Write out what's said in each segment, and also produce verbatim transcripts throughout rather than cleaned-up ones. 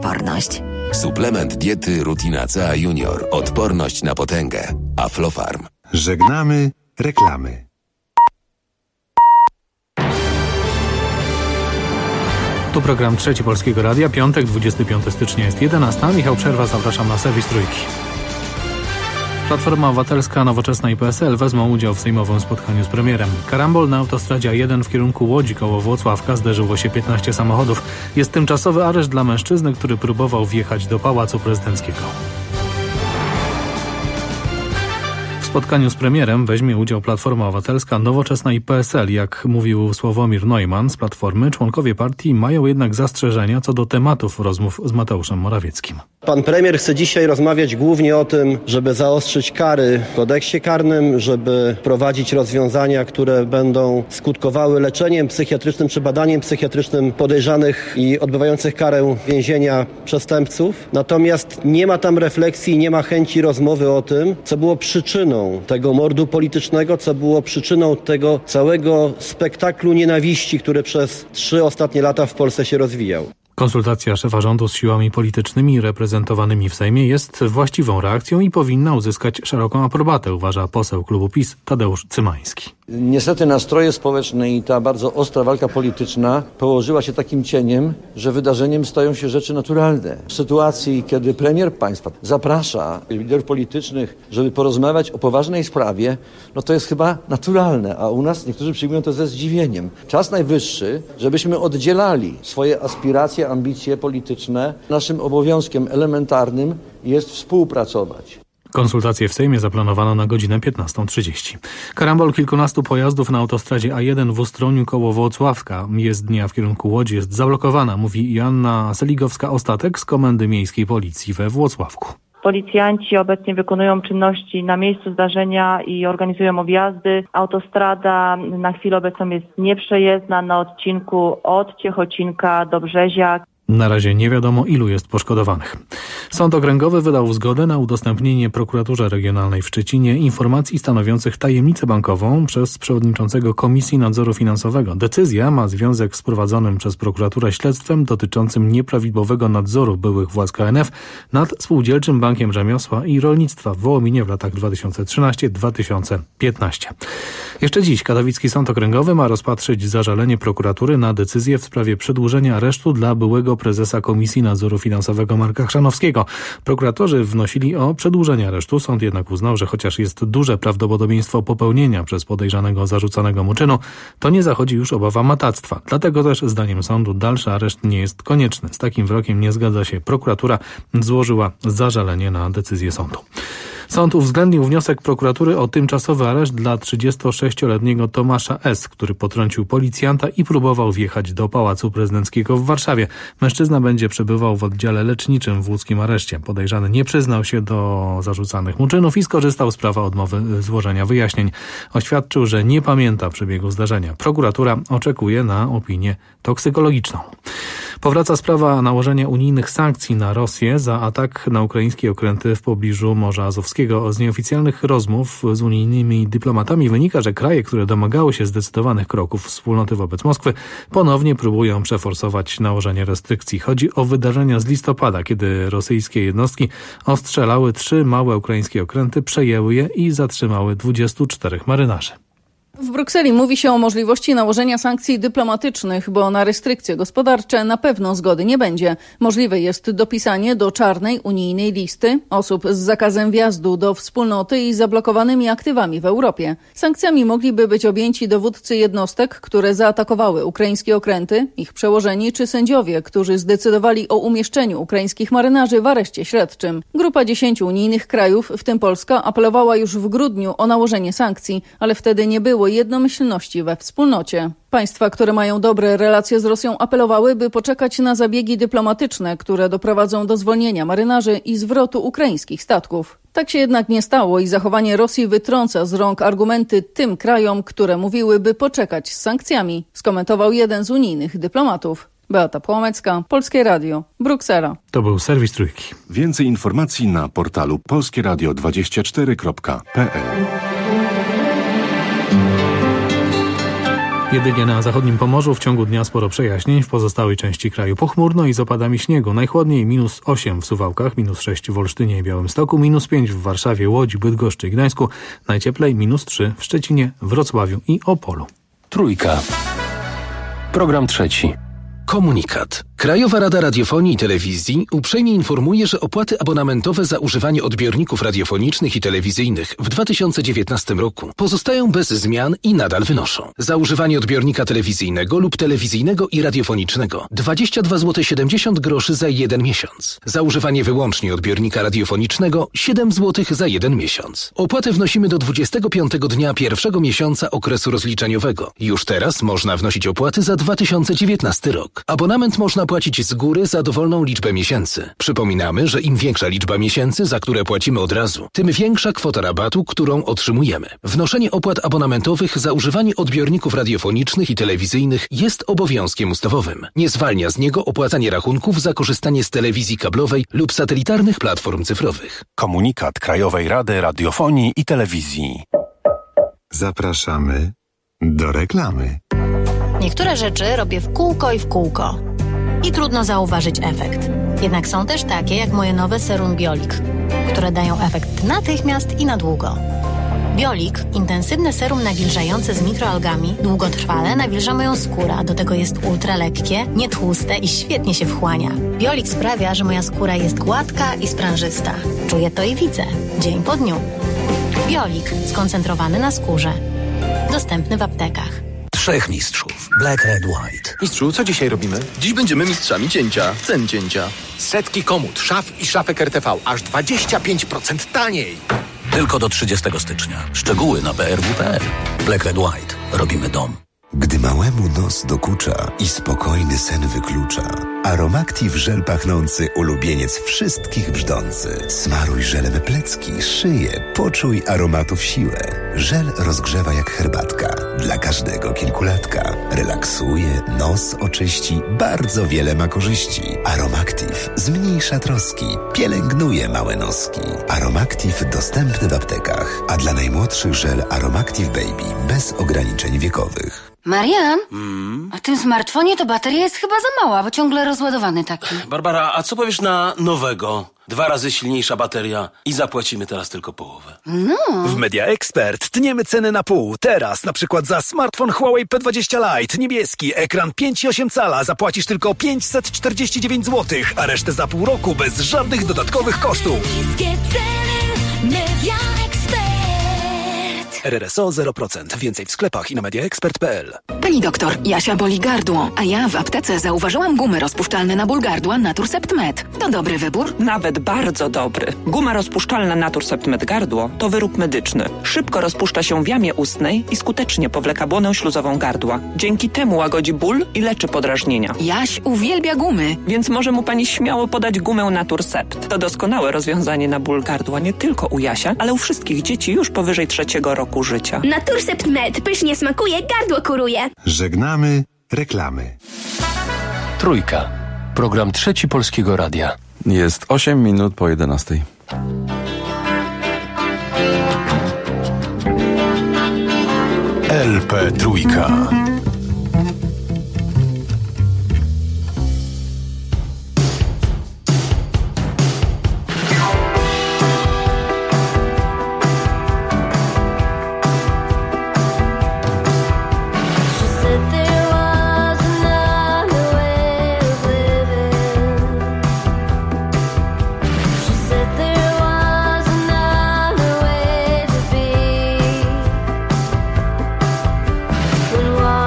odporność. Suplement diety Rutina C A Junior. Odporność na potęgę. Aflofarm. Żegnamy reklamy. Tu program Trzeci Polskiego Radia, piątek, dwudziestego piątego stycznia jest jedenasta. Michał Przerwa, zapraszam na serwis Trójki. Platforma Obywatelska, Nowoczesna i P S L wezmą udział w sejmowym spotkaniu z premierem. Karambol na autostradzie A jeden w kierunku Łodzi koło Włocławka, zderzyło się piętnaście samochodów. Jest tymczasowy areszt dla mężczyzny, który próbował wjechać do Pałacu Prezydenckiego. W spotkaniu z premierem weźmie udział Platforma Obywatelska, Nowoczesna i P S L. Jak mówił Sławomir Neumann z Platformy, członkowie partii mają jednak zastrzeżenia co do tematów rozmów z Mateuszem Morawieckim. Pan premier chce dzisiaj rozmawiać głównie o tym, żeby zaostrzyć kary w kodeksie karnym, żeby wprowadzić rozwiązania, które będą skutkowały leczeniem psychiatrycznym czy badaniem psychiatrycznym podejrzanych i odbywających karę więzienia przestępców. Natomiast nie ma tam refleksji, nie ma chęci rozmowy o tym, co było przyczyną tego mordu politycznego, co było przyczyną tego całego spektaklu nienawiści, który przez trzy ostatnie lata w Polsce się rozwijał. Konsultacja szefa rządu z siłami politycznymi reprezentowanymi w Sejmie jest właściwą reakcją i powinna uzyskać szeroką aprobatę, uważa poseł klubu PiS Tadeusz Cymański. Niestety nastroje społeczne i ta bardzo ostra walka polityczna położyła się takim cieniem, że wydarzeniem stają się rzeczy naturalne. W sytuacji, kiedy premier państwa zaprasza liderów politycznych, żeby porozmawiać o poważnej sprawie, no to jest chyba naturalne, a u nas niektórzy przyjmują to ze zdziwieniem. Czas najwyższy, żebyśmy oddzielali swoje aspiracje, ambicje polityczne. Naszym obowiązkiem elementarnym jest współpracować. Konsultacje w Sejmie zaplanowano na godzinę piętnastą trzydzieści. Karambol kilkunastu pojazdów na autostradzie A jeden w Ustroniu koło Włocławka. Jezdnia w kierunku Łodzi jest zablokowana, mówi Joanna Seligowska-Ostatek z Komendy Miejskiej Policji we Włocławku. Policjanci obecnie wykonują czynności na miejscu zdarzenia i organizują objazdy. Autostrada na chwilę obecną jest nieprzejezdna na odcinku od Ciechocinka do Brzezia. Na razie nie wiadomo, ilu jest poszkodowanych. Sąd Okręgowy wydał zgodę na udostępnienie Prokuraturze Regionalnej w Szczecinie informacji stanowiących tajemnicę bankową przez przewodniczącego Komisji Nadzoru Finansowego. Decyzja ma związek z prowadzonym przez prokuraturę śledztwem dotyczącym nieprawidłowego nadzoru byłych władz K N F nad Spółdzielczym Bankiem Rzemiosła i Rolnictwa w Wołominie w latach dwa tysiące trzynastym do dwa tysiące piętnastego. Jeszcze dziś Katowicki Sąd Okręgowy ma rozpatrzyć zażalenie prokuratury na decyzję w sprawie przedłużenia aresztu dla byłego prezesa Komisji Nadzoru Finansowego Marka Chrzanowskiego. Prokuratorzy wnosili o przedłużenie aresztu. Sąd jednak uznał, że chociaż jest duże prawdopodobieństwo popełnienia przez podejrzanego zarzucanego mu czynu, to nie zachodzi już obawa matactwa. Dlatego też zdaniem sądu dalszy areszt nie jest konieczny. Z takim wyrokiem nie zgadza się prokuratura. Złożyła zażalenie na decyzję sądu. Sąd uwzględnił wniosek prokuratury o tymczasowy areszt dla trzydziestosześcioletniego Tomasza S., który potrącił policjanta i próbował wjechać do Pałacu Prezydenckiego w Warszawie. Mężczyzna będzie przebywał w oddziale leczniczym w łódzkim areszcie. Podejrzany nie przyznał się do zarzucanych mu czynów i skorzystał z prawa odmowy złożenia wyjaśnień. Oświadczył, że nie pamięta przebiegu zdarzenia. Prokuratura oczekuje na opinię toksykologiczną. Powraca sprawa nałożenia unijnych sankcji na Rosję za atak na ukraińskie okręty w pobliżu Morza Azowskiego. Z nieoficjalnych rozmów z unijnymi dyplomatami wynika, że kraje, które domagały się zdecydowanych kroków wspólnoty wobec Moskwy, ponownie próbują przeforsować nałożenie restrykcji. Chodzi o wydarzenia z listopada, kiedy rosyjskie jednostki ostrzelały trzy małe ukraińskie okręty, przejęły je i zatrzymały dwudziestu czterech marynarzy. W Brukseli mówi się o możliwości nałożenia sankcji dyplomatycznych, bo na restrykcje gospodarcze na pewno zgody nie będzie. Możliwe jest dopisanie do czarnej unijnej listy osób z zakazem wjazdu do wspólnoty i zablokowanymi aktywami w Europie. Sankcjami mogliby być objęci dowódcy jednostek, które zaatakowały ukraińskie okręty, ich przełożeni czy sędziowie, którzy zdecydowali o umieszczeniu ukraińskich marynarzy w areszcie śledczym. Grupa dziesięciu unijnych krajów, w tym Polska, apelowała już w grudniu o nałożenie sankcji, ale wtedy nie było jednomyślności we wspólnocie. Państwa, które mają dobre relacje z Rosją, apelowały, by poczekać na zabiegi dyplomatyczne, które doprowadzą do zwolnienia marynarzy i zwrotu ukraińskich statków. Tak się jednak nie stało i zachowanie Rosji wytrąca z rąk argumenty tym krajom, które mówiły, by poczekać z sankcjami, skomentował jeden z unijnych dyplomatów. Beata Płomecka, Polskie Radio, Bruksela. To był serwis Trójki. Więcej informacji na portalu polskieradio dwadzieścia cztery kropka p l. Jedynie na zachodnim Pomorzu w ciągu dnia sporo przejaśnień, w pozostałej części kraju pochmurno i z opadami śniegu. Najchłodniej minus osiem w Suwałkach, minus sześć w Olsztynie i Białymstoku, minus pięć w Warszawie, Łodzi, Bydgoszczy i Gdańsku. Najcieplej minus trzy w Szczecinie, Wrocławiu i Opolu. Trójka. Program trzeci. Komunikat. Krajowa Rada Radiofonii i Telewizji uprzejmie informuje, że opłaty abonamentowe za używanie odbiorników radiofonicznych i telewizyjnych w dwa tysiące dziewiętnastym roku pozostają bez zmian i nadal wynoszą. Za używanie odbiornika telewizyjnego lub telewizyjnego i radiofonicznego dwadzieścia dwa złote siedemdziesiąt groszy za jeden miesiąc. Za używanie wyłącznie odbiornika radiofonicznego siedem złotych za jeden miesiąc. Opłatę wnosimy do dwudziestego piątego dnia pierwszego miesiąca okresu rozliczeniowego. Już teraz można wnosić opłaty za dwa tysiące dziewiętnasty rok. Abonament można płacić z góry za dowolną liczbę miesięcy. Przypominamy, że im większa liczba miesięcy, za które płacimy od razu, tym większa kwota rabatu, którą otrzymujemy. Wnoszenie opłat abonamentowych za używanie odbiorników radiofonicznych i telewizyjnych jest obowiązkiem ustawowym. Nie zwalnia z niego opłacanie rachunków za korzystanie z telewizji kablowej lub satelitarnych platform cyfrowych. Komunikat Krajowej Rady Radiofonii i Telewizji. Zapraszamy do reklamy. Niektóre rzeczy robię w kółko i w kółko. I trudno zauważyć efekt. Jednak są też takie jak moje nowe serum Biolik, które dają efekt natychmiast i na długo. Biolik, intensywne serum nawilżające z mikroalgami, długotrwale nawilża moją skórę, a do tego jest ultra lekkie, nietłuste i świetnie się wchłania. Biolik sprawia, że moja skóra jest gładka i sprężysta. Czuję to i widzę, dzień po dniu. Biolik, skoncentrowany na skórze. Dostępny w aptekach. Trzech mistrzów. Black, Red, White. Mistrzu, co dzisiaj robimy? Dziś będziemy mistrzami cięcia. Cen cięcia. Setki komód, szaf i szafek R T V. Aż dwadzieścia pięć procent taniej. Tylko do trzydziestego stycznia. Szczegóły na b r w kropka p l. Black, Red, White. Robimy dom. Gdy małemu nos dokucza i spokojny sen wyklucza, Aromactive żel pachnący ulubieniec wszystkich brzdący. Smaruj żelem plecki, szyję, poczuj aromatów siłę. Żel rozgrzewa jak herbatka, dla każdego kilkulatka. Relaksuje, nos oczyści, bardzo wiele ma korzyści. Aromactive zmniejsza troski, pielęgnuje małe noski. Aromactive dostępny w aptekach, a dla najmłodszych żel Aromactive Baby bez ograniczeń wiekowych. Marian, Mm. a w tym smartfonie to bateria jest chyba za mała, bo ciągle rozładowany taki. Barbara, a co powiesz na nowego? Dwa razy silniejsza bateria i zapłacimy teraz tylko połowę. No. W Media Expert tniemy ceny na pół. Teraz na przykład za smartfon Huawei P dwadzieścia Lite niebieski, ekran pięć i osiem cala zapłacisz tylko pięćset czterdzieści dziewięć złotych, a resztę za pół roku bez żadnych dodatkowych kosztów. R R S O zero procent. Więcej w sklepach i na mediaexpert kropka p l. Pani doktor, Jasia boli gardło, a ja w aptece zauważyłam gumy rozpuszczalne na ból gardła Naturcept Med. To dobry wybór? Nawet bardzo dobry. Guma rozpuszczalna Naturcept Med gardło to wyrób medyczny. Szybko rozpuszcza się w jamie ustnej i skutecznie powleka błonę śluzową gardła. Dzięki temu łagodzi ból i leczy podrażnienia. Jaś uwielbia gumy. Więc może mu pani śmiało podać gumę Naturcept. To doskonałe rozwiązanie na ból gardła nie tylko u Jasia, ale u wszystkich dzieci już powyżej trzeciego roku życia. Naturcept Med pysznie smakuje, gardło kuruje. Żegnamy reklamy. Trójka. Program trzeci Polskiego Radia. Jest osiem minut po jedenastej. L P Trójka. When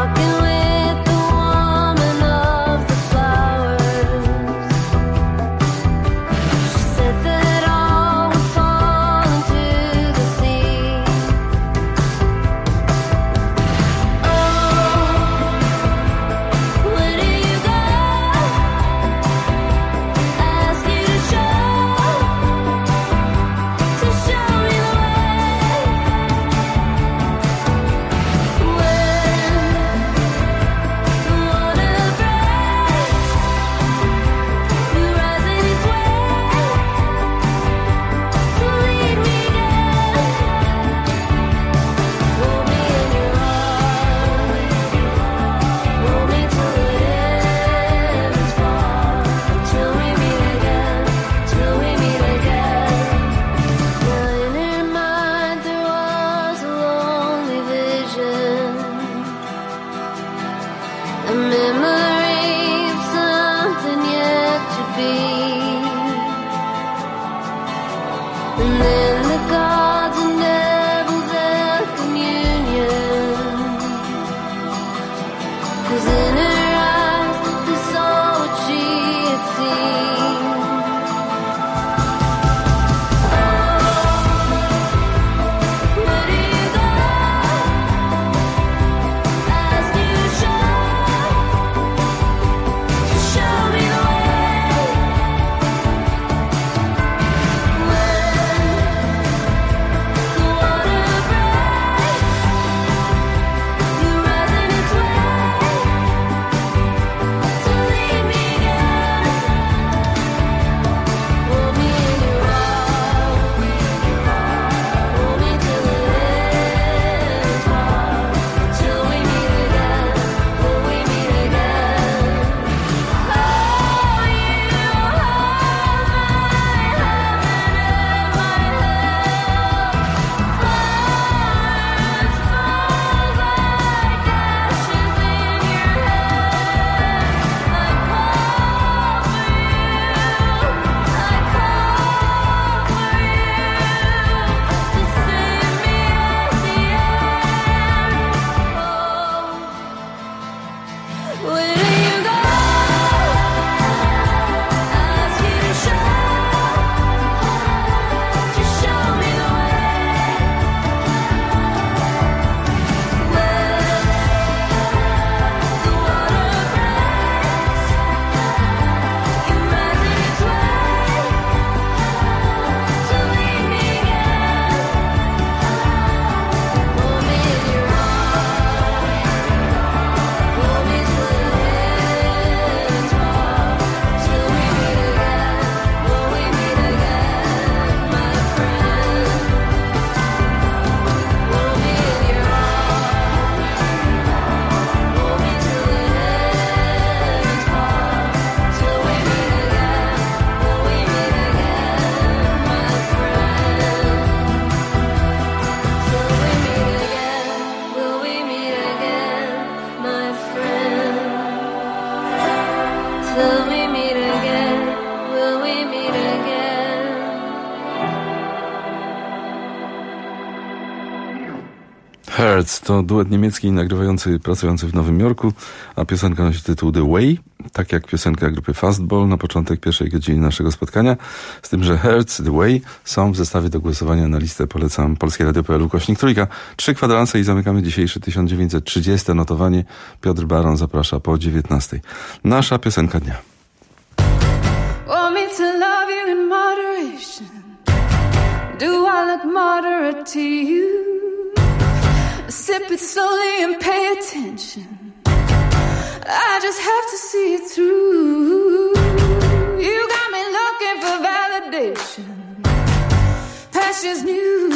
Hertz to duet niemiecki nagrywający, pracujący w Nowym Jorku, a piosenka nosi tytuł The Way, tak jak piosenka grupy Fastball na początek pierwszej godziny naszego spotkania, z tym, że Hertz, The Way są w zestawie do głosowania na listę. Polecam Polskie Radio kropka p l ukośnik trójka. Trzy kwadranse i zamykamy dzisiejszy tysiąc dziewięćset trzydziesty notowanie. Piotr Baron zaprasza po dziewiętnastej. Nasza piosenka dnia. Want me to love you in moderation? Do I look moderate to you? Sip it slowly and pay attention. I just have to see it through. You got me looking for validation. Passion's new.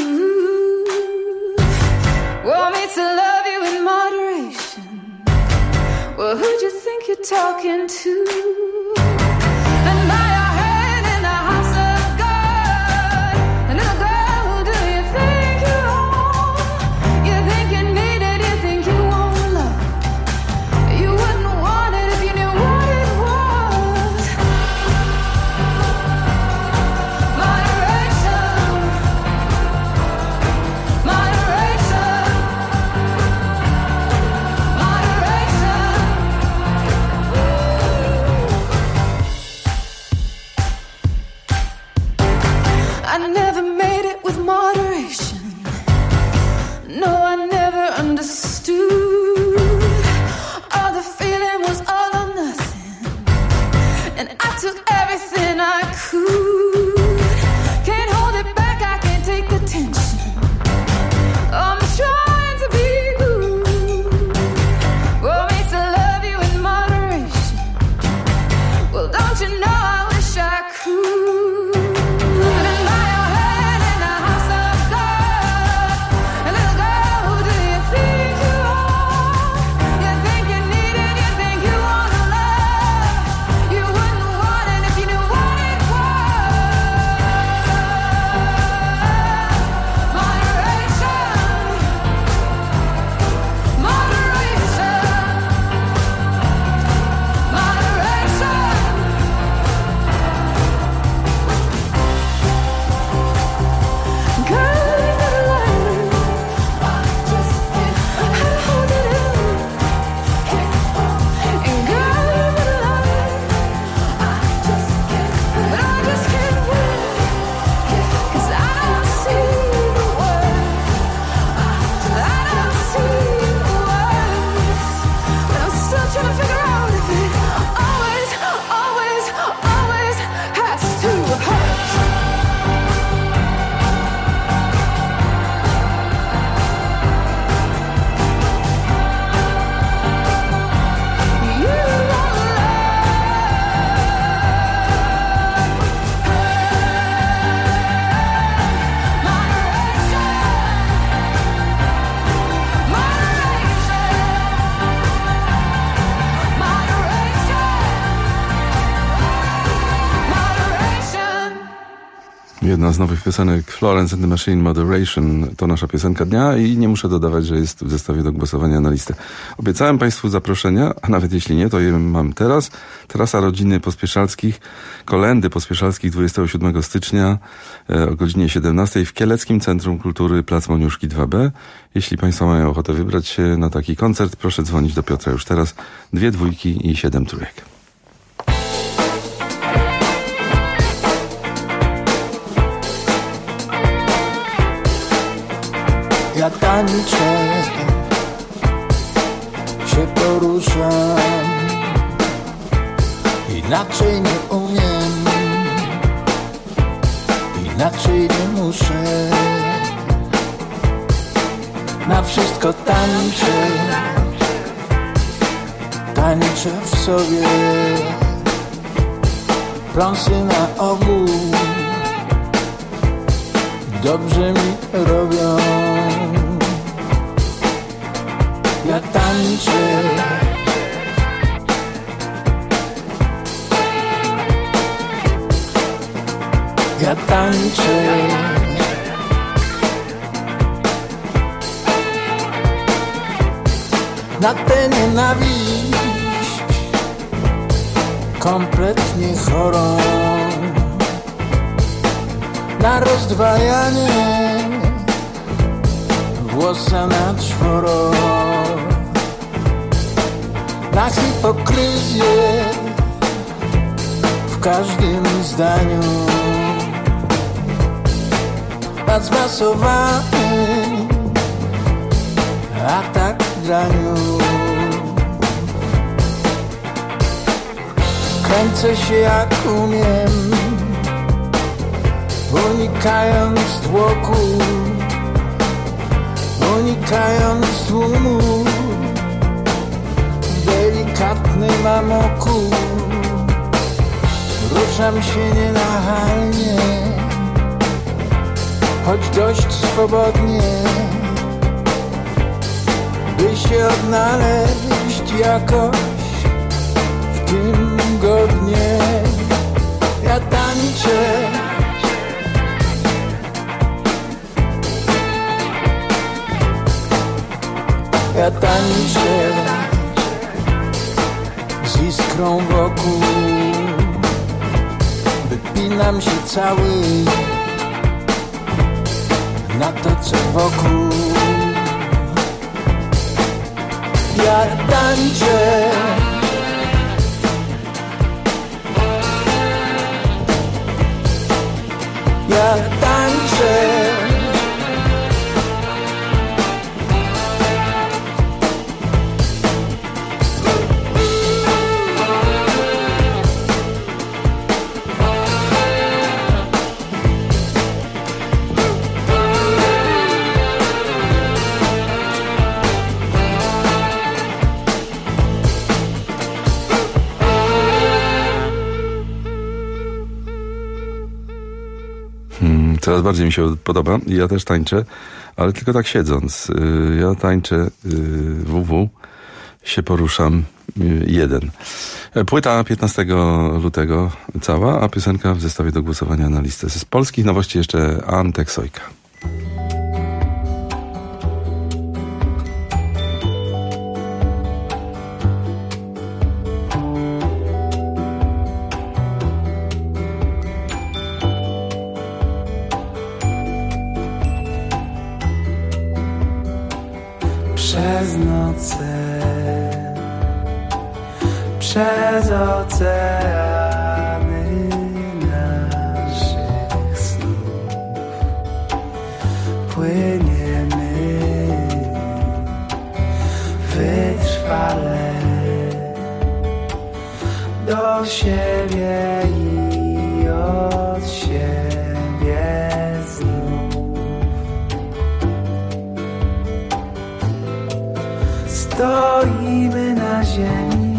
Want me to love you in moderation? Well, who'd you think you're talking to? And now you're head in the house of God. And little girl, who do you think you are? You think you need it, you think you want love. You wouldn't want it if you knew what it was. Moderation. Moderation. Moderation. I never made it with moderation. No, I never understood. All the feeling was all or nothing, and I took everything I could. Can't hold it back, I can't take the tension. I'm trying to be good. Want me to love you in moderation? Well, don't you know I wish I could. And now you're head in the house of God. And little girl, who do you think you are? You think you need it, you think you want love. You wouldn't want it if you knew what it was. Moderation. Moderation. Moderation. Girl, you gotta learn how to hold it in. And girl, you gotta learn but I just can't win. 'Cause I don't see the words. I don't see the words. But I'm still trying to figure out if it always, always, always has to hurt. You Jedna z nowych piosenek Florence and the Machine, Moderation, to nasza piosenka dnia i nie muszę dodawać, że jest w zestawie do głosowania na listę. Obiecałem Państwu zaproszenia, a nawet jeśli nie, to je mam teraz. Trasa rodziny Pospieszalskich, kolendy Pospieszalskich dwudziestego siódmego stycznia e, o godzinie siedemnastej w Kieleckim Centrum Kultury Plac Moniuszki dwa B. Jeśli Państwo mają ochotę wybrać się na taki koncert, proszę dzwonić do Piotra już teraz. Dwie dwójki i siedem trójek. Ja tańczę, się poruszam, inaczej nie umiem, inaczej nie muszę. Na wszystko tańczę, tańczę w sobie, pląsy na ogół dobrze mi robią. Ja tańczę, ja tańczę, na tę nienawiść kompletnie chorą, na rozdwajanie włosa na czworo. Na hipokryzję w każdym zdaniu, a zmasowany atak graniu. Kręcę się jak umiem, unikając tłoku, unikając tłumu, w delikatnym amoku. Ruszam się nienachalnie, choć dość swobodnie, by się odnaleźć jakoś w tym godnie. Ja tańczę, ja tańczę z iskrą wokół, wypinam się cały na to, co wokół. Ja tańczę, ja tańczę, coraz bardziej mi się podoba i ja też tańczę, ale tylko tak siedząc. Ja tańczę W W, się poruszam jeden. Płyta piętnastego lutego cała, a piosenka w zestawie do głosowania na listę. Z polskich nowości jeszcze Antek Sojka. Przez noce, przez oceany naszych snów płyniemy wytrwale do siebie i od siebie znów. Stoimy na ziemi,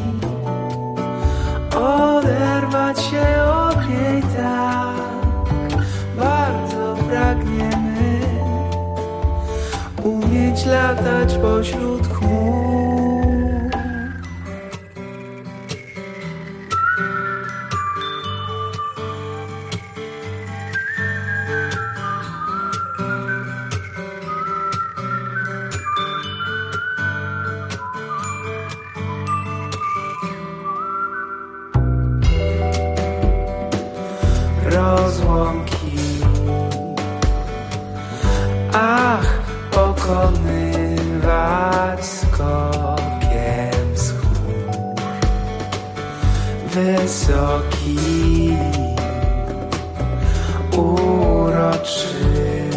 oderwać się od niej tak bardzo pragniemy, umieć latać pośród chmur. Rozłąki, ach, pokonywać skokiem z chmur. Wysoki, uroczy,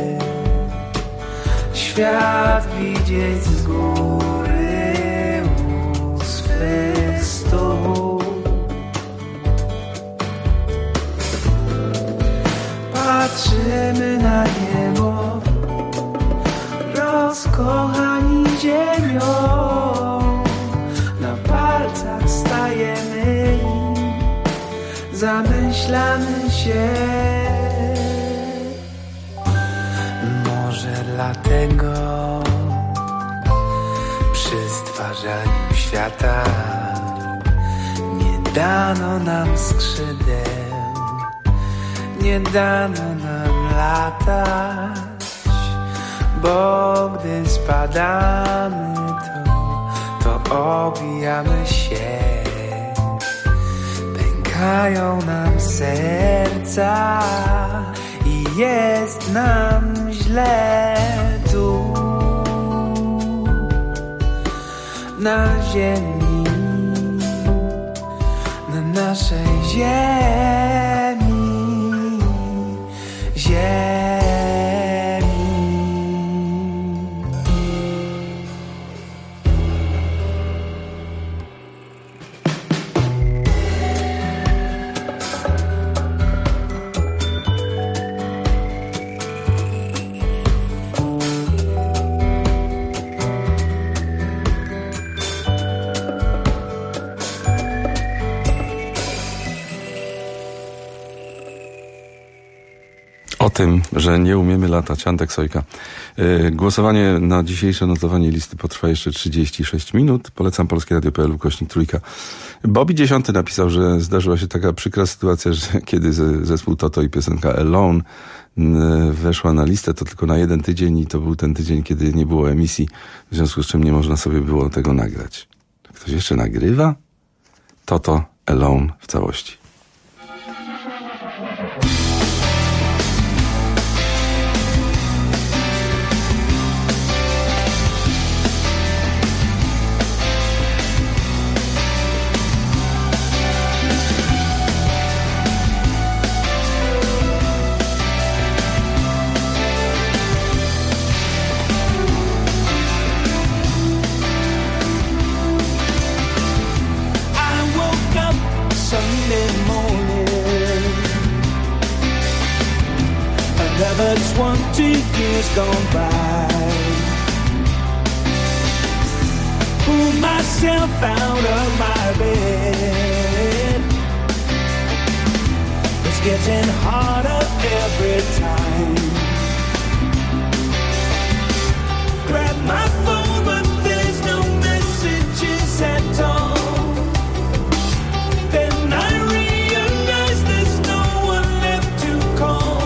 świat widzieć z góry u swych stóp. Patrzymy na niebo, rozkochani ziemią, na palcach stajemy i zamyślamy się. Może dlatego przy stwarzaniu świata nie dano nam skrzydeł, nie dano nam latać, bo gdy spadamy, to, to obijamy się, pękają nam serca i jest nam źle tu na ziemi, na naszej ziemi, ziemi. O tym, że nie umiemy latać. Antek Sojka. Yy, głosowanie na dzisiejsze notowanie listy potrwa jeszcze trzydzieści sześć minut. Polecam polskie radio kropka p l ukośnik trójka. Bobby Dziesiąty napisał, że zdarzyła się taka przykra sytuacja, że kiedy zespół Toto i piosenka Alone weszła na listę, to tylko na jeden tydzień i to był ten tydzień, kiedy nie było emisji, w związku z czym nie można sobie było tego nagrać. Ktoś jeszcze nagrywa? Toto Alone w całości. Twenty years gone by, pulled myself out of my bed. It's getting harder every time. Grab my phone, but there's no messages at all. Then I realize there's no one left to call.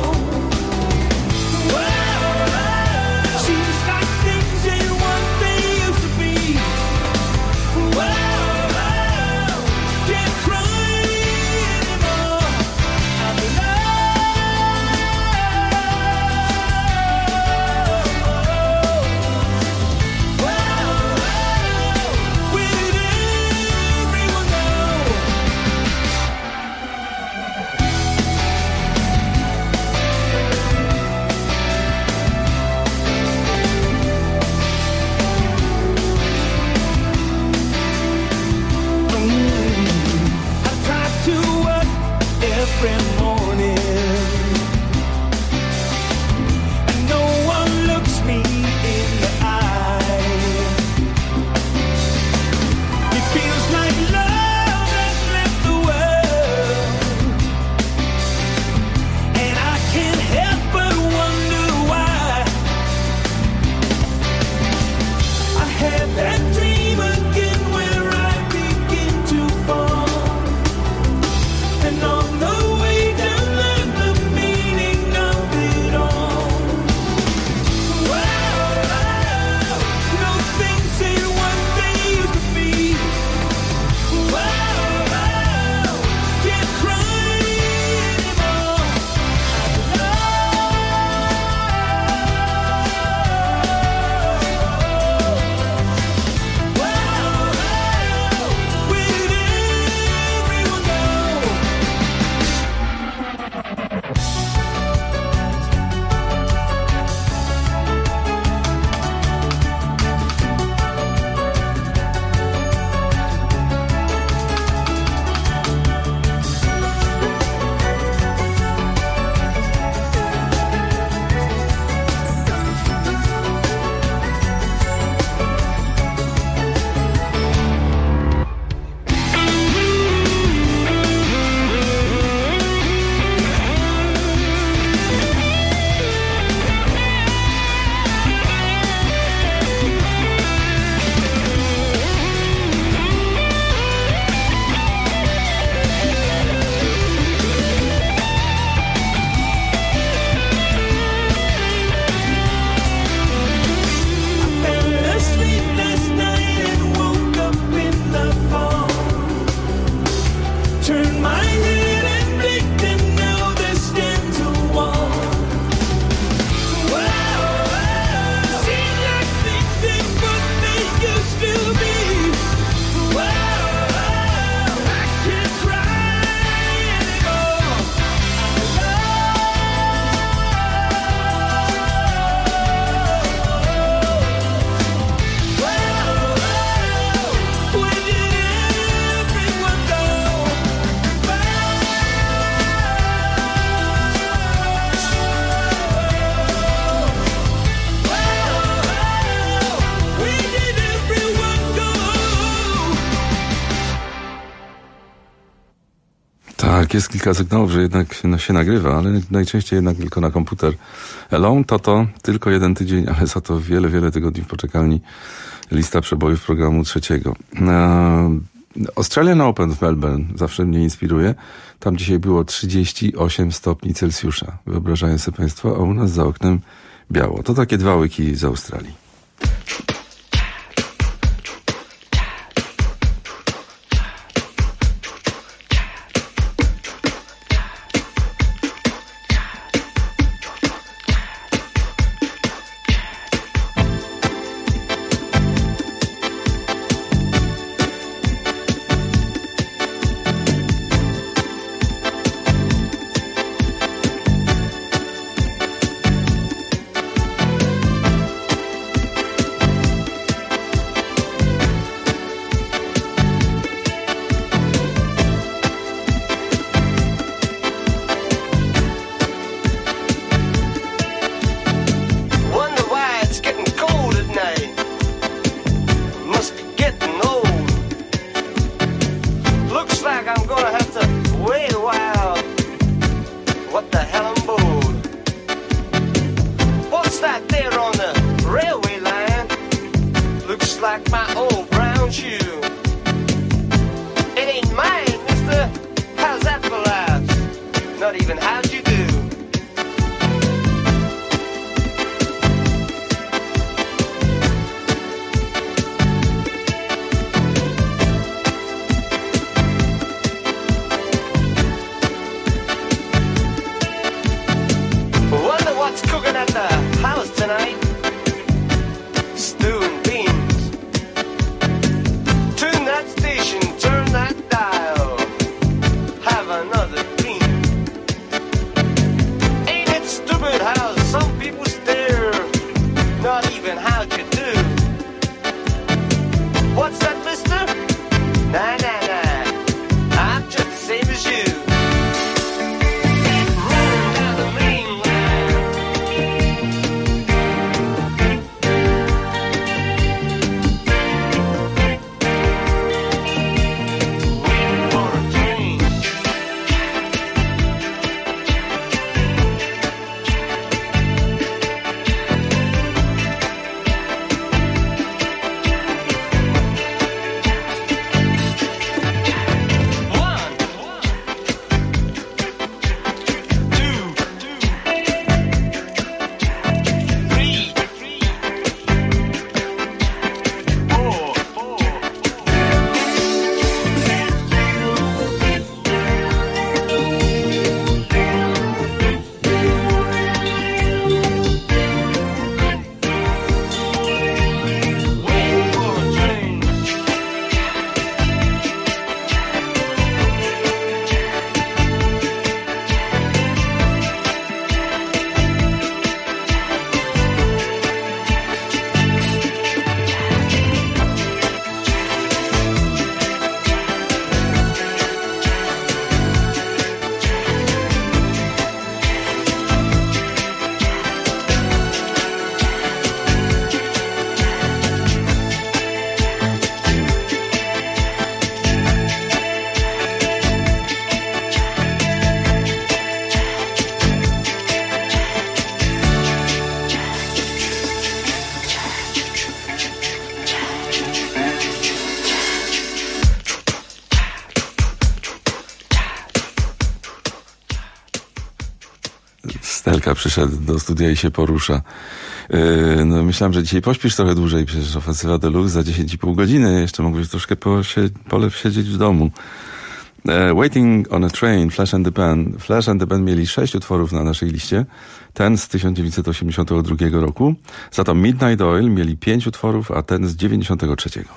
Tak, jest kilka sygnałów, że jednak no, się nagrywa, ale najczęściej jednak tylko na komputer. Alone to to tylko jeden tydzień, ale za to wiele, wiele tygodni w poczekalni. Lista przebojów programu trzeciego. Australian Open w Melbourne zawsze mnie inspiruje. Tam dzisiaj było trzydzieści osiem stopni Celsjusza. Wyobrażają sobie Państwo, a u nas za oknem biało. To takie dwa łyki z Australii. Stelka przyszedł do studia i się porusza. Yy, no myślałem, że dzisiaj pośpisz trochę dłużej, przecież ofensywa deluxe za dziesięć i pół godziny. Jeszcze mógłbyś troszkę posie- pole siedzieć w domu. Uh, Waiting on a Train, Flash and the Pan. Flash and the Pan mieli sześć utworów na naszej liście. Ten z tysiąc dziewięćset osiemdziesiątego drugiego roku. Za to Midnight Oil mieli pięć utworów, a ten z dziewięćdziesiątego trzeciego.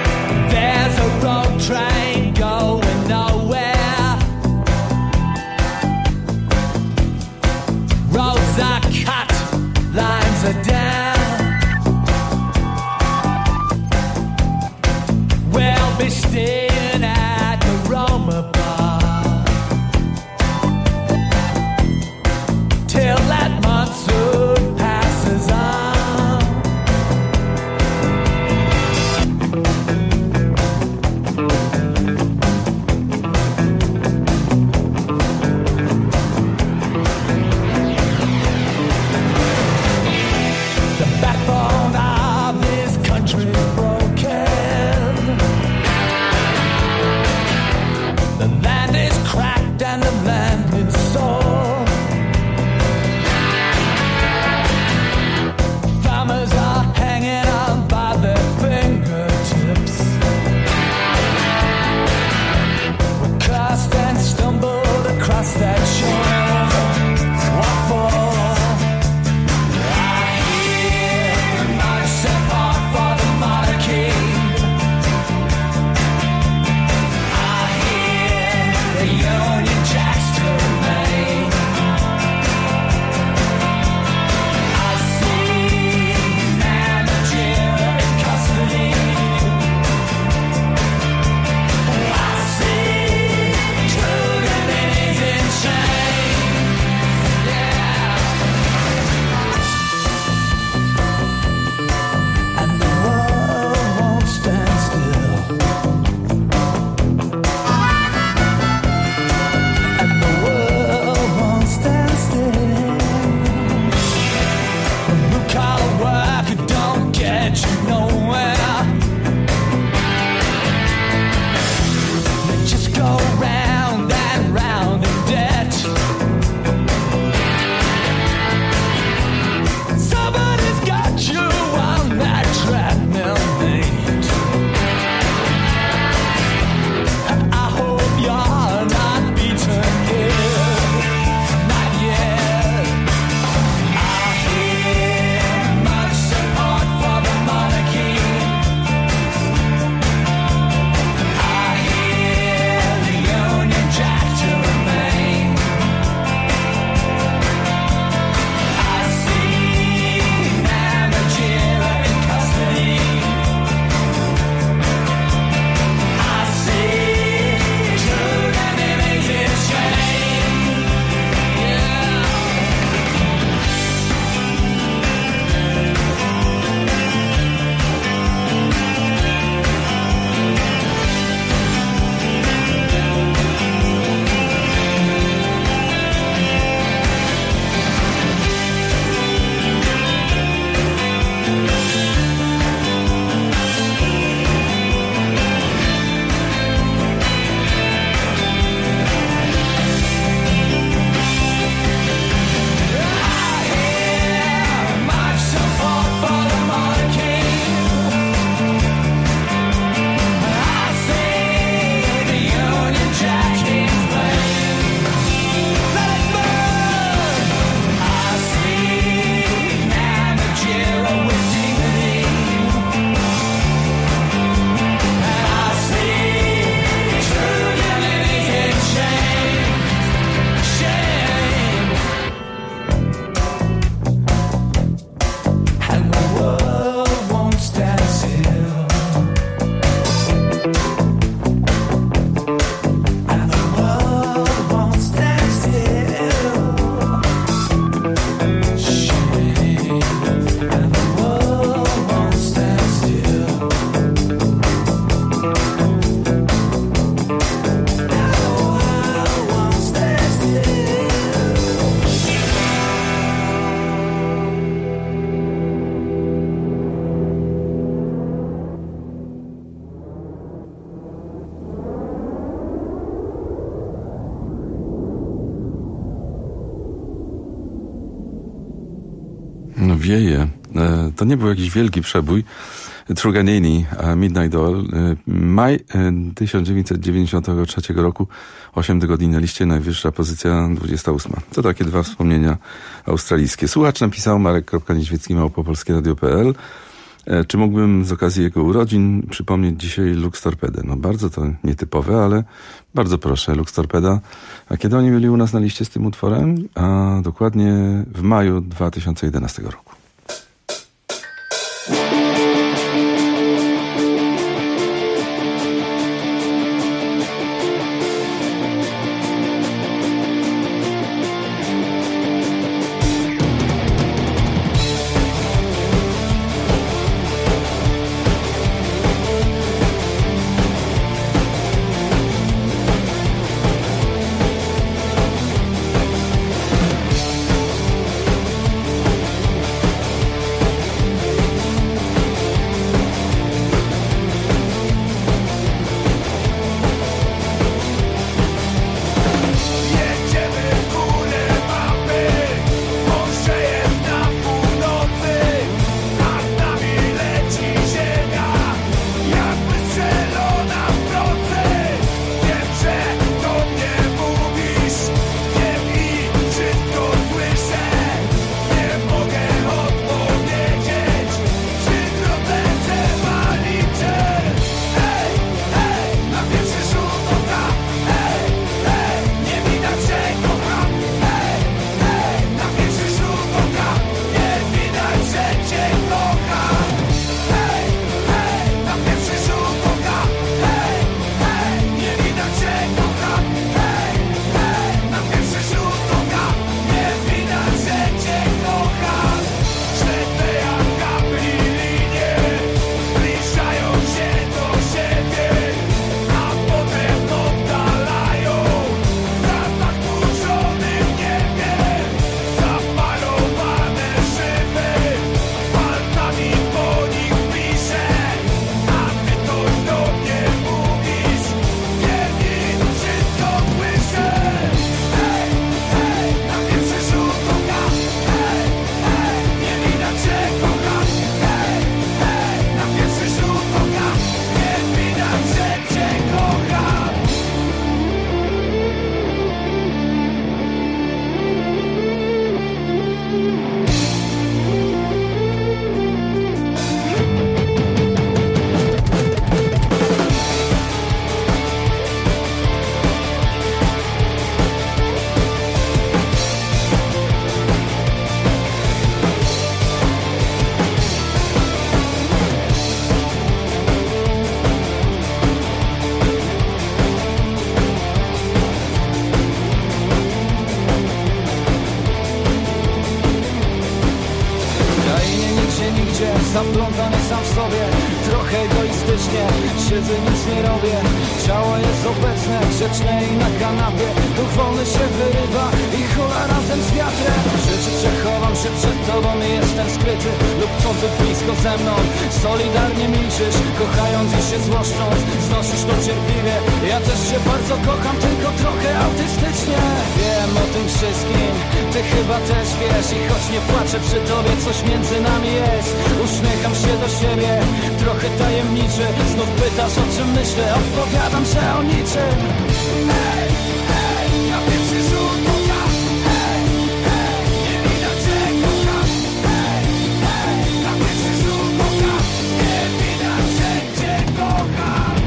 There's a road train going nowhere. wieje. To nie był jakiś wielki przebój. Truganini, Midnight Oil. Maj tysiąc dziewięćset dziewięćdziesiątego trzeciego roku, osiem tygodni na liście, najwyższa pozycja dwudziesta ósma. To takie dwa wspomnienia australijskie. Słuchacz napisał marek kropka niedźwiecki małpa polskie radio kropka p l. Czy mógłbym z okazji jego urodzin przypomnieć dzisiaj Lux Torpedę? No bardzo to nietypowe, ale bardzo proszę, Lux Torpeda. A kiedy oni byli u nas na liście z tym utworem? A dokładnie w maju dwa tysiące jedenastego roku. Zaplątany sam w sobie, trochę egoistycznie siedzę, nic nie robię. Ciało jest obecne, grzeczne i na kanapie. Duch wolny się wyrywa i hula razem z wiatrem. Rzeczy przechowam się przed tobą i jestem skryty. Lub co ty blisko ze mną, solidarnie milczysz, kochając i się złoszcząc, znosisz to cierpliwie. Ja też cię bardzo kocham, tylko trochę autystycznie. Wiem o tym wszystkim, ty chyba też wiesz. I choć nie płaczę przy tobie, coś między nami jest. Uśmiecham się do siebie, trochę tajemniczy. Znów pytasz, o czym myślę, odpowiadam, że o niczym. Hej, hej, na pierwszy rzut oka. Hej, hej, nie widać, że kocham. Hej, hej, na pierwszy rzut oka. Nie widać, że cię kocham.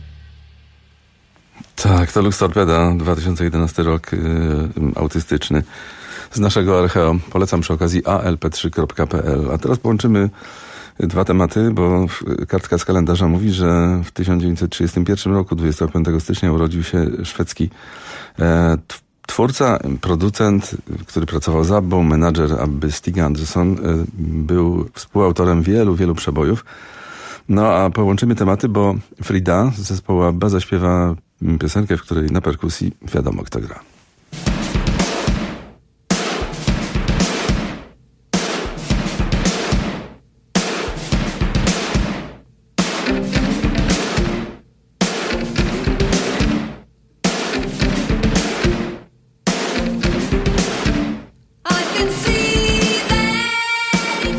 Tak, to Lux Torpeda, dwa tysiące jedenasty rok, yy, autystyczny. Z naszego archeo. Polecam przy okazji a l p trzy kropka p l. A teraz połączymy dwa tematy, bo kartka z kalendarza mówi, że w tysiąc dziewięćset trzydziestym pierwszym roku, dwudziestego piątego stycznia, urodził się szwedzki e, twórca, producent, który pracował z Abbą, menadżer Abby Stig Anderson. E, był współautorem wielu, wielu przebojów. No a połączymy tematy, bo Frida z zespołu Abba zaśpiewa piosenkę, w której na perkusji wiadomo kto gra. I can see that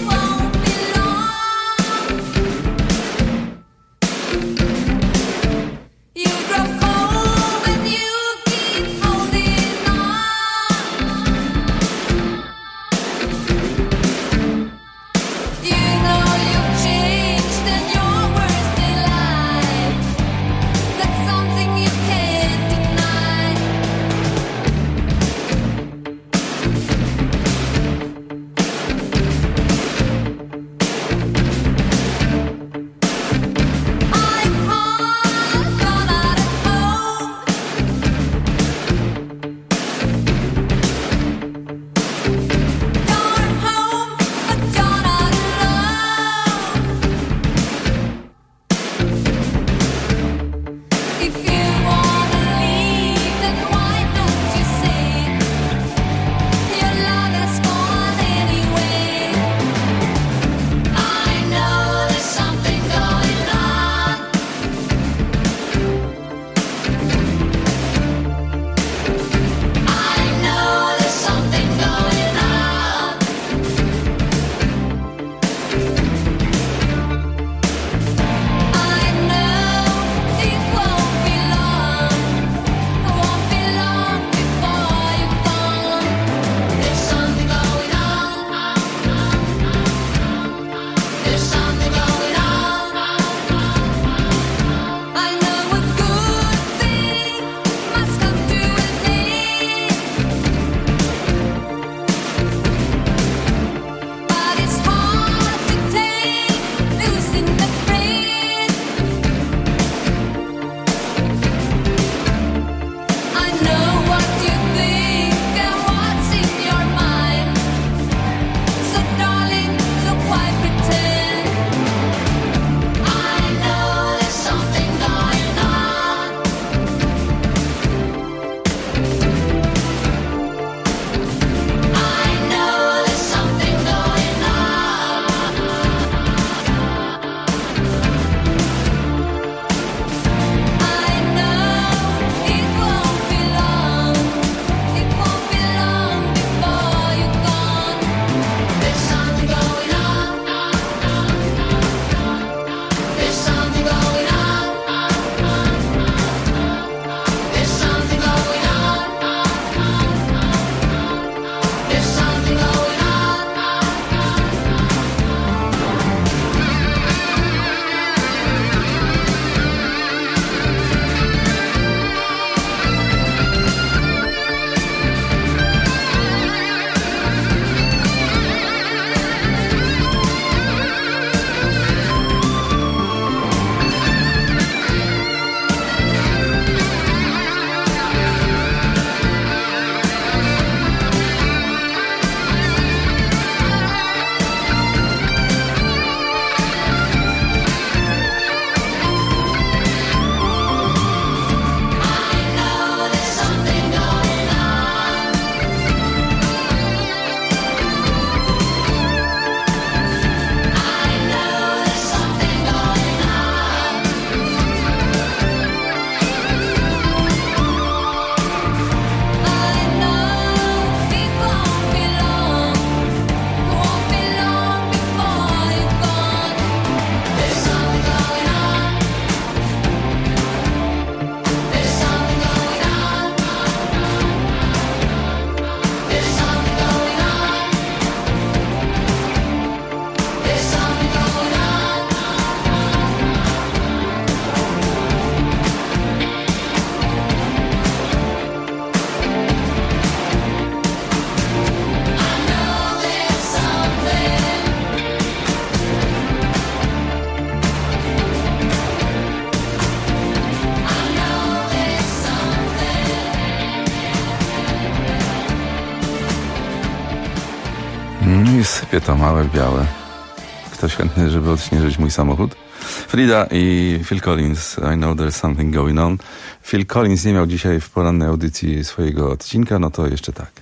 Wyśpię to małe, białe. Ktoś chętny, żeby odśnieżyć mój samochód? Frida i Phil Collins, I know there's something going on. Phil Collins nie miał dzisiaj w porannej audycji swojego odcinka, no to jeszcze tak.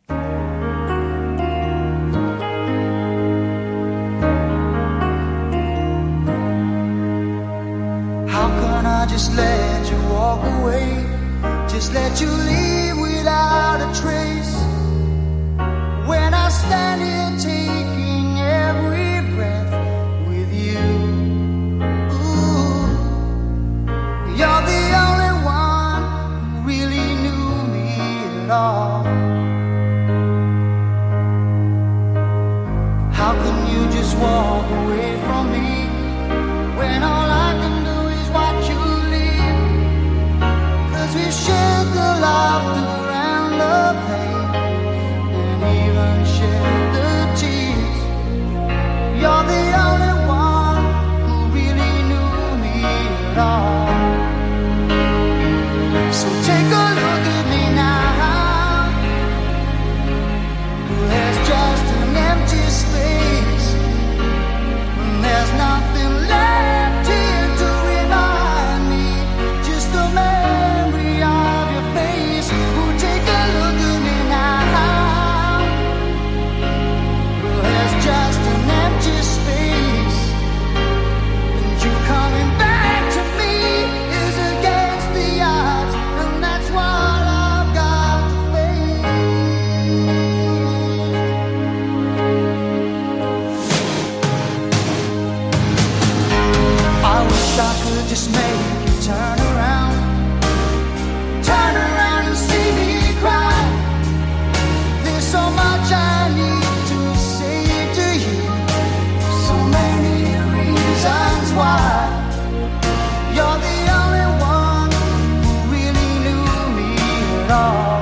How can I just let you walk away? Just let you leave without a trace. When I stand here taking every breath with you. Ooh, you're the only one who really knew me at all. How can you just walk away from me when all I can do is watch you leave? 'Cause we've shared the laughter and the pain, and even shared the tears. You're the only one who really knew me at all. So take a look at me now. There's just an empty space, and there's nothing left here to remind me. Just a memory of your face. Oh, take a look at me now. There's just an empty space, and you coming back to me is against the odds, and that's what I've got to face. I wish I could just make you turn around, turn around and see me cry. There's so much I need to say to you, so many reasons why. You're the only one who really knew me at all.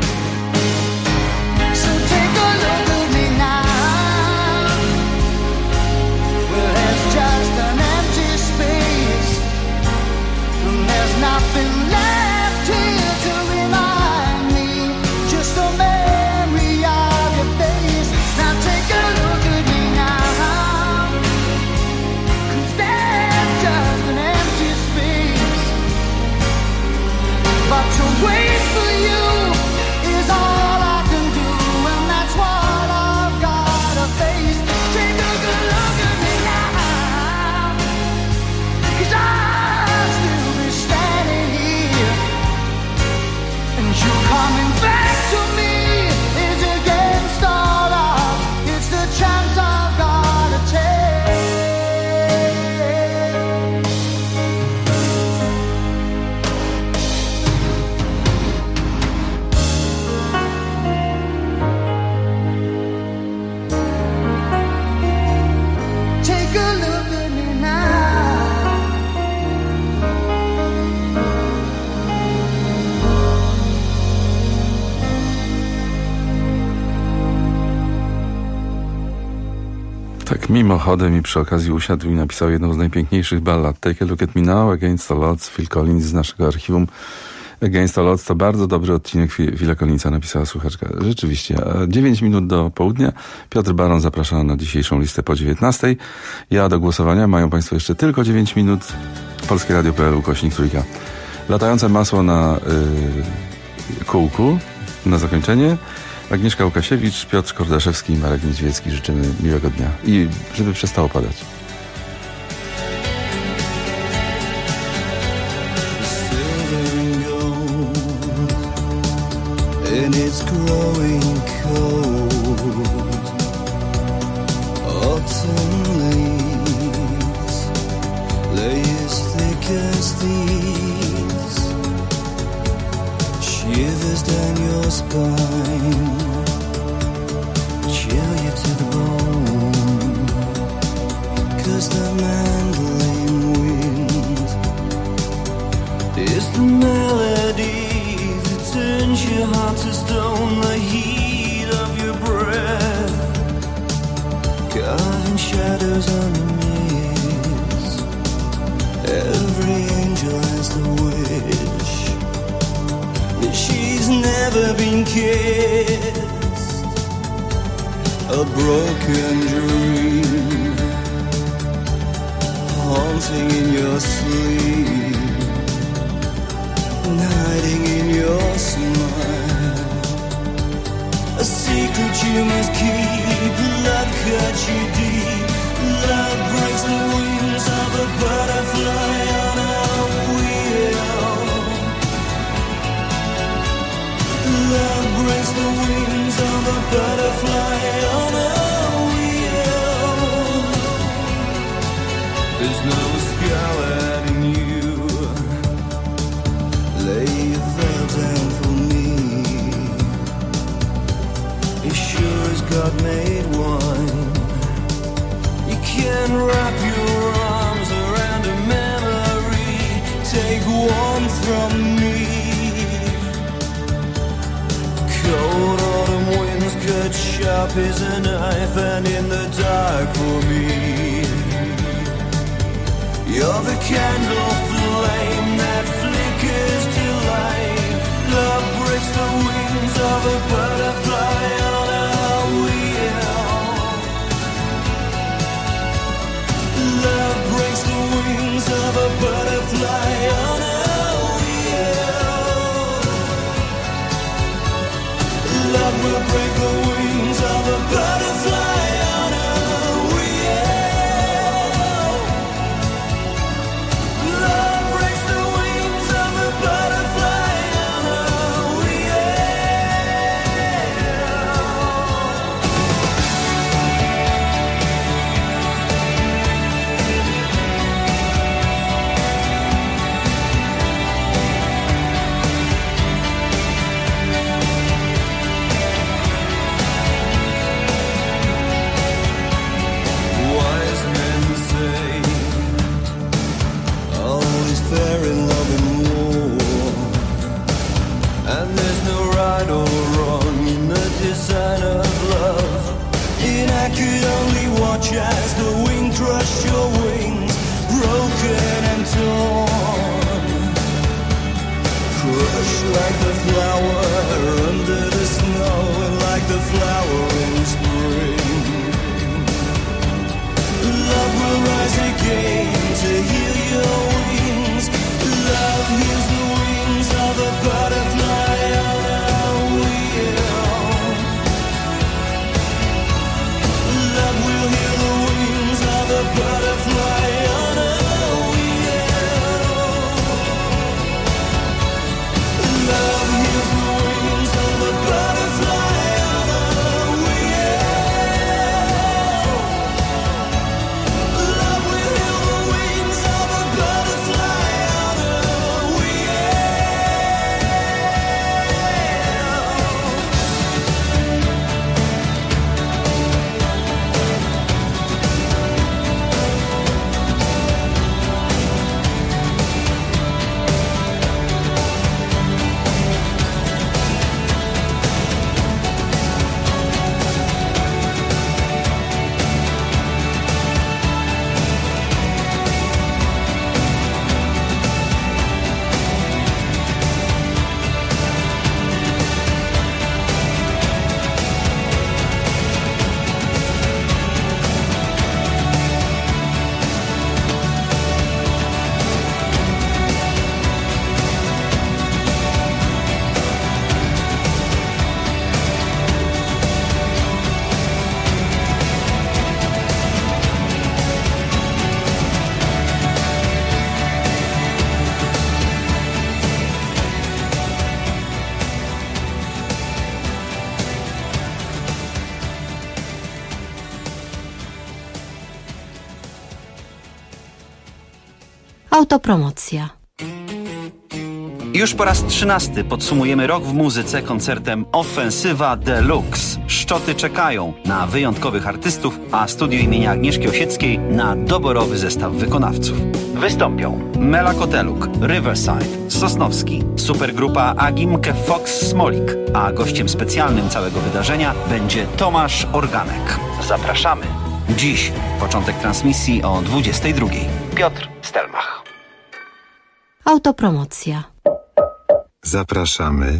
So take a look at me now. Well, there's just an empty space, and there's nothing left here to remind me. Just a memory of your face. Now take a look at me now. 'Cause there's just an empty space, but to wait for you is all I can do, and that's what I've got to face. Take a good look at me now, 'cause I'll still be standing here, and you coming back to me is against all odds. It's the chance I've got to take. Take a look at me now. Tak mimochodem i przy okazji usiadł i napisał jedną z najpiękniejszych ballad. Take a look at me now, Against all odds, Phil Collins z naszego archiwum. Against all odds to bardzo dobry odcinek Phila Collinsa, napisała słuchaczka. Rzeczywiście. dziewięć minut do południa. Piotr Baron zaprasza na dzisiejszą listę po dziewiętnastej. Ja do głosowania. Mają Państwo jeszcze tylko dziewięć minut. Polskie Radio kropka p l, ukośnik trójka. Latające masło na yy, kółku. Na zakończenie. Agnieszka Łukasiewicz, Piotr Kordaszewski i Marek Niedźwiecki. Życzymy miłego dnia. I żeby przestało padać. And it's growing cold. Autumn leaves lay as thick as these, shivers down your spine, chill you to the bone. 'Cause the mandolin wind is the melody that turns your heart to stone, the heat of your breath, carving shadows on the mist. Every angel has the wish that she's never been kissed. a broken dream, haunting in your sleep, hiding in your smile. A secret you must keep. Love cuts you deep. Love breaks the wings of a butterfly on a wheel. Love breaks the wings of a butterfly on a wheel. There's no scarlet in you. Lay your veil down for me. As sure as God made wine, you can wrap your arms around a memory. Take one from me. Cold autumn winds cut sharp as a knife, and in the dark for me, you're the candle flame that flickers to life. Love breaks the wings of a butterfly on a wheel. Love breaks the wings of a butterfly on a wheel. Love will break the wings of a butterfly on a wheel. Love breaks the wings of a butterfly on a Wise men say all is fair in love and war, and there's no right or wrong in the design of love. And I could only watch as the wind crushed your wings, broken and torn, crushed like the flower under the snow, and like the flower in spring. Love will rise again to heal your wings. Love heals the wings of a butterfly on a wheel. Love will heal the wings of a butterfly on a wheel. Love heals the wings of a butterfly on a wheel. Love will heal the wings of a butterfly on a Autopromocja. Już po raz trzynasty podsumujemy rok w muzyce koncertem Ofensywa Deluxe. Szczoty czekają na wyjątkowych artystów, a studio imienia Agnieszki Osieckiej na doborowy zestaw wykonawców. Wystąpią Mela Koteluk, Riverside, Sosnowski, supergrupa Agimke Fox Smolik, a gościem specjalnym całego wydarzenia będzie Tomasz Organek. Zapraszamy. Dziś początek transmisji o dwudziestej drugiej. Piotr Stelmach. Autopromocja. Zapraszamy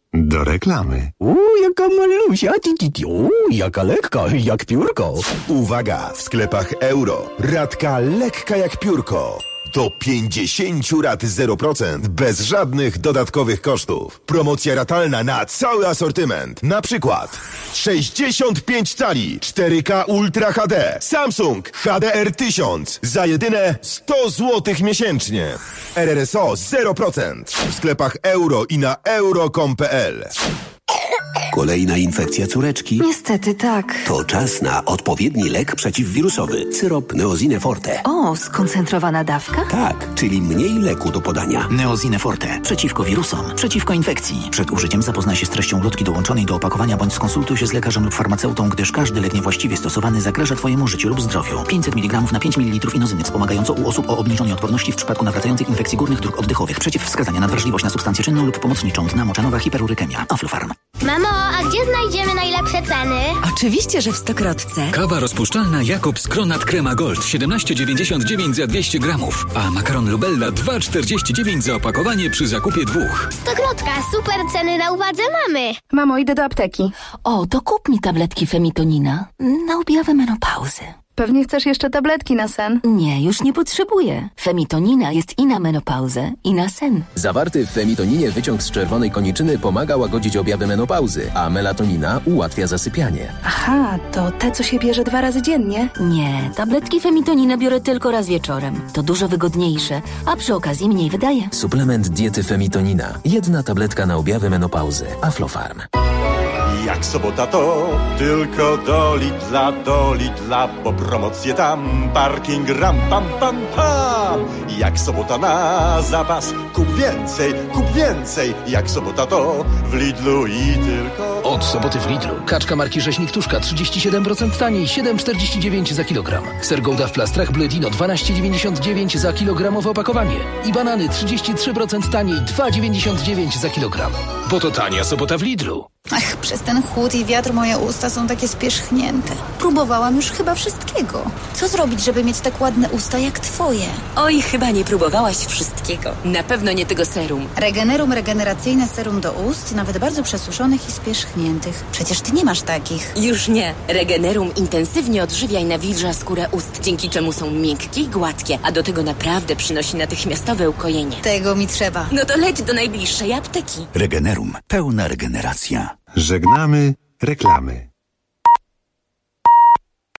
Do reklamy. Uuu, jaka malusia, uuu, jaka lekka, jak piórko. Uwaga, w sklepach Euro. Ratka lekka jak piórko. Do pięćdziesięciu rat zero procent bez żadnych dodatkowych kosztów. Promocja ratalna na cały asortyment. Na przykład sześćdziesiąt pięć cali cztery K Ultra H D Samsung H D R tysiąc za jedyne sto złotych miesięcznie. R R S O zero procent w sklepach Euro i na euro kropka com kropka p l. Kolejna infekcja córeczki? Niestety tak. To czas na odpowiedni lek przeciwwirusowy. Syrop Neosine Forte. O, skoncentrowana dawka? Tak, czyli mniej leku do podania. Neosine Forte. Przeciwko wirusom, przeciwko infekcji. Przed użyciem zapoznaj się z treścią ulotki dołączonej do opakowania bądź skonsultuj się z lekarzem lub farmaceutą, gdyż każdy lek niewłaściwie stosowany zagraża Twojemu życiu lub zdrowiu. pięćset miligramów na pięć mililitrów inozyny wspomagająco u osób o obniżonej odporności w przypadku nawracających infekcji górnych dróg oddechowych. Przeciwwskazania na wrażliwość na substancję czynną lub pomocniczą, dna moczanowa, hiperurykemia. Aflofarm. Mamo, a gdzie znajdziemy najlepsze ceny? Oczywiście, że w Stokrotce. Kawa rozpuszczalna Jakobs Kronat Crema Gold siedemnaście dziewięćdziesiąt dziewięć za dwieście gramów, a makaron Lubella dwa czterdzieści dziewięć za opakowanie przy zakupie dwóch. Stokrotka, super ceny na uwadze mamy. Mamo, idę do apteki. O, to kup mi tabletki Femitonina na objawę menopauzy. Pewnie chcesz jeszcze tabletki na sen? Nie, już nie potrzebuję. Femitonina jest i na menopauzę, i na sen. Zawarty w femitoninie wyciąg z czerwonej koniczyny pomaga łagodzić objawy menopauzy, a melatonina ułatwia zasypianie. Aha, to te, co się bierze dwa razy dziennie? Nie, tabletki Femitonina biorę tylko raz wieczorem. To dużo wygodniejsze, a przy okazji mniej wydaje. Suplement diety Femitonina. Jedna tabletka na objawy menopauzy. Aflofarm. Jak sobota to tylko do Lidla, do Lidla, bo promocje tam, parking ram pam pam pam. Jak sobota na zapas, kup więcej, kup więcej. Jak sobota to w Lidlu i tylko... Od soboty w Lidlu. Kaczka marki Rzeźnik Tuszka trzydzieści siedem procent taniej, siedem czterdzieści dziewięć za kilogram. Ser Gouda w plastrach Bledino dwanaście dziewięćdziesiąt dziewięć za kilogramowe opakowanie. I banany trzydzieści trzy procent taniej, dwa dziewięćdziesiąt dziewięć za kilogram. Bo to tania sobota w Lidlu. Ach, przez ten chłód i wiatr moje usta są takie spierzchnięte. Próbowałam już chyba wszystkiego. Co zrobić, żeby mieć tak ładne usta jak twoje? Oj, chyba nie próbowałaś wszystkiego. Na pewno nie tego serum. Regenerum regeneracyjne serum do ust, nawet bardzo przesuszonych i spierzchniętych. Przecież ty nie masz takich. Już nie. Regenerum intensywnie odżywia i nawilża skórę ust, dzięki czemu są miękkie i gładkie, a do tego naprawdę przynosi natychmiastowe ukojenie. Tego mi trzeba. No to leć do najbliższej apteki. Regenerum. Pełna regeneracja. Żegnamy reklamy.